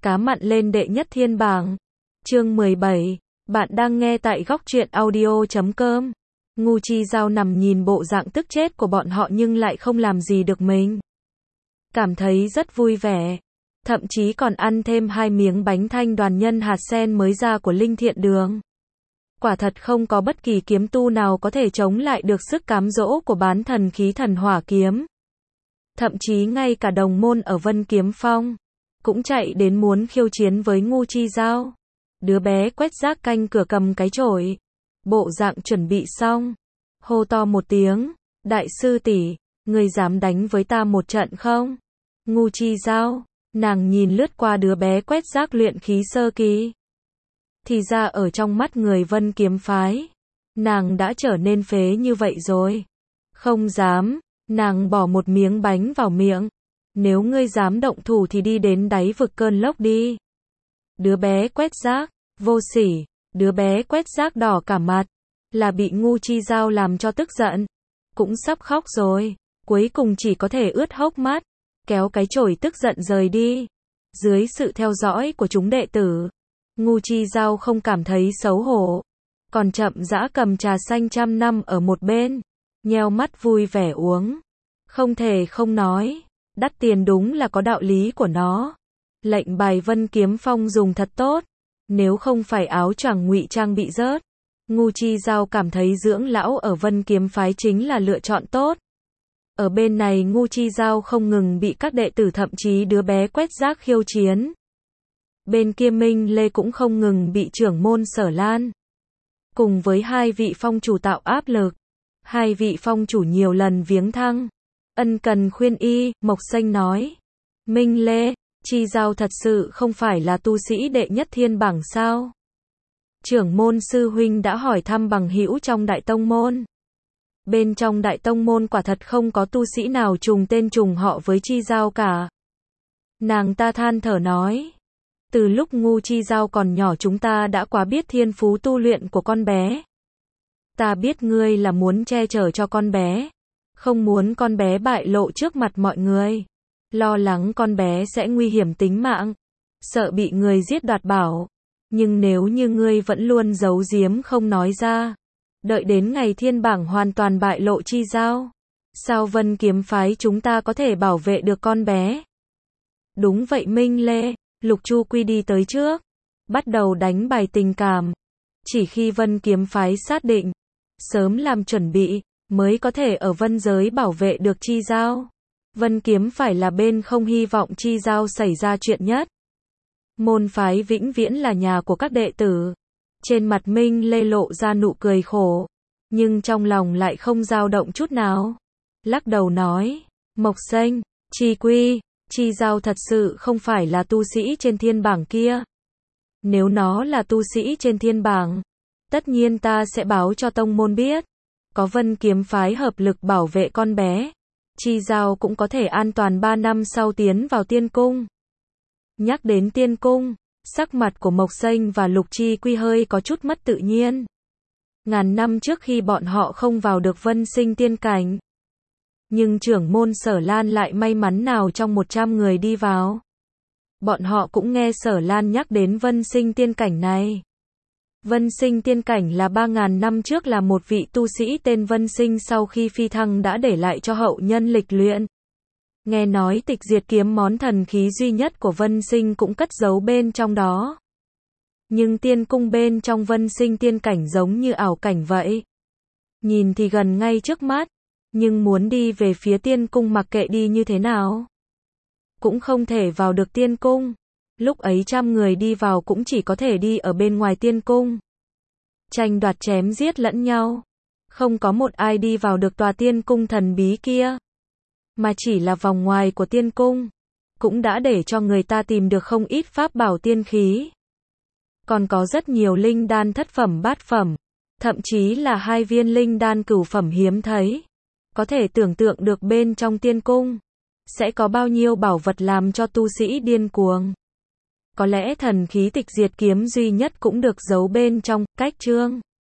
cá mặn lên đệ nhất thiên bảng. Chương 17. Bạn đang nghe tại góc truyện audio.com. Ngu Chi Giao nằm nhìn bộ dạng tức chết của bọn họ nhưng lại không làm gì được mình. Cảm thấy rất vui vẻ. Thậm chí còn ăn thêm 2 miếng bánh thanh đoàn nhân hạt sen mới ra của Linh Thiện Đường. Quả thật không có bất kỳ kiếm tu nào có thể chống lại được sức cám dỗ của bán thần khí thần hỏa kiếm. Thậm chí ngay cả đồng môn ở Vân Kiếm Phong cũng chạy đến muốn khiêu chiến với Ngu Chi Giao. Đứa bé quét rác canh cửa cầm cái chổi, bộ dạng chuẩn bị xong, hô to một tiếng, đại sư tỷ, ngươi dám đánh với ta một trận không? Ngu Chi Giao, nàng nhìn lướt qua đứa bé quét rác luyện khí sơ kỳ. Thì ra ở trong mắt người Vân Kiếm phái, nàng đã trở nên phế như vậy rồi. Không dám, nàng bỏ một miếng bánh vào miệng. Nếu ngươi dám động thủ thì đi đến đáy vực cơn lốc đi. Đứa bé quét rác, vô sỉ, đứa bé quét rác đỏ cả mặt, là bị Ngu Chi Giao làm cho tức giận. Cũng sắp khóc rồi, cuối cùng chỉ có thể ướt hốc mắt, kéo cái chổi tức giận rời đi. Dưới sự theo dõi của chúng đệ tử, Ngu Chi Giao không cảm thấy xấu hổ, còn chậm rãi cầm trà xanh trăm năm ở một bên, nheo mắt vui vẻ uống. Không thể không nói, đắt tiền đúng là có đạo lý của nó. Lệnh bài Vân Kiếm Phong dùng thật tốt, nếu không phải áo choàng ngụy trang bị rớt, Ngu Chi Giao cảm thấy dưỡng lão ở Vân Kiếm phái chính là lựa chọn tốt. Ở bên này Ngu Chi Giao không ngừng bị các đệ tử thậm chí đứa bé quét rác khiêu chiến. Bên kia Minh Lê cũng không ngừng bị trưởng môn Sở Lan cùng với 2 vị phong chủ tạo áp lực. 2 vị phong chủ nhiều lần viếng thăng, ân cần khuyên y. Mộc Xanh nói, Minh Lê, Chi Giao thật sự không phải là tu sĩ đệ nhất thiên bảng sao? Trưởng môn sư huynh đã hỏi thăm bằng hữu trong đại tông môn. Bên trong đại tông môn quả thật không có tu sĩ nào trùng tên trùng họ với Chi Giao cả. Nàng ta than thở nói, từ lúc Ngu Chi Giao còn nhỏ chúng ta đã quá biết thiên phú tu luyện của con bé. Ta biết ngươi là muốn che chở cho con bé, không muốn con bé bại lộ trước mặt mọi người, lo lắng con bé sẽ nguy hiểm tính mạng, sợ bị người giết đoạt bảo. Nhưng nếu như ngươi vẫn luôn giấu giếm không nói ra, đợi đến ngày thiên bảng hoàn toàn bại lộ Chi Giao, sao Vân Kiếm phái chúng ta có thể bảo vệ được con bé? Đúng vậy Minh Lê, Lục Chu Quy đi tới trước, bắt đầu đánh bài tình cảm. Chỉ khi Vân Kiếm phái xác định, sớm làm chuẩn bị, mới có thể ở Vân giới bảo vệ được Chi Giao. Vân Kiếm phải là bên không hy vọng Chi Giao xảy ra chuyện nhất. Môn phái vĩnh viễn là nhà của các đệ tử. Trên mặt Minh Lê lộ ra nụ cười khổ, nhưng trong lòng lại không dao động chút nào. Lắc đầu nói, Mộc Xanh, Chi Quy, Chi Giao thật sự không phải là tu sĩ trên thiên bảng kia. Nếu nó là tu sĩ trên thiên bảng, tất nhiên ta sẽ báo cho tông môn biết. Có Vân Kiếm phái hợp lực bảo vệ con bé, Chi Giao cũng có thể an toàn 3 năm sau tiến vào tiên cung. Nhắc đến tiên cung, sắc mặt của Mộc Xanh và Lục Chi Quy hơi có chút mất tự nhiên. Ngàn năm trước khi bọn họ không vào được Vân Sinh tiên cảnh, nhưng trưởng môn Sở Lan lại may mắn nào trong 100 người đi vào. Bọn họ cũng nghe Sở Lan nhắc đến Vân Sinh tiên cảnh này. Vân Sinh tiên cảnh là 3.000 năm trước là một vị tu sĩ tên Vân Sinh sau khi phi thăng đã để lại cho hậu nhân lịch luyện. Nghe nói Tịch Diệt kiếm món thần khí duy nhất của Vân Sinh cũng cất giấu bên trong đó. Nhưng tiên cung bên trong Vân Sinh tiên cảnh giống như ảo cảnh vậy. Nhìn thì gần ngay trước mắt, nhưng muốn đi về phía tiên cung mặc kệ đi như thế nào, cũng không thể vào được tiên cung. Lúc ấy trăm người đi vào cũng chỉ có thể đi ở bên ngoài tiên cung, tranh đoạt chém giết lẫn nhau. Không có một ai đi vào được tòa tiên cung thần bí kia, mà chỉ là vòng ngoài của tiên cung, cũng đã để cho người ta tìm được không ít pháp bảo tiên khí. Còn có rất nhiều linh đan thất phẩm bát phẩm, thậm chí là 2 viên linh đan cửu phẩm hiếm thấy. Có thể tưởng tượng được bên trong tiên cung sẽ có bao nhiêu bảo vật làm cho tu sĩ điên cuồng. Có lẽ thần khí Tịch Diệt kiếm duy nhất cũng được giấu bên trong cách chương.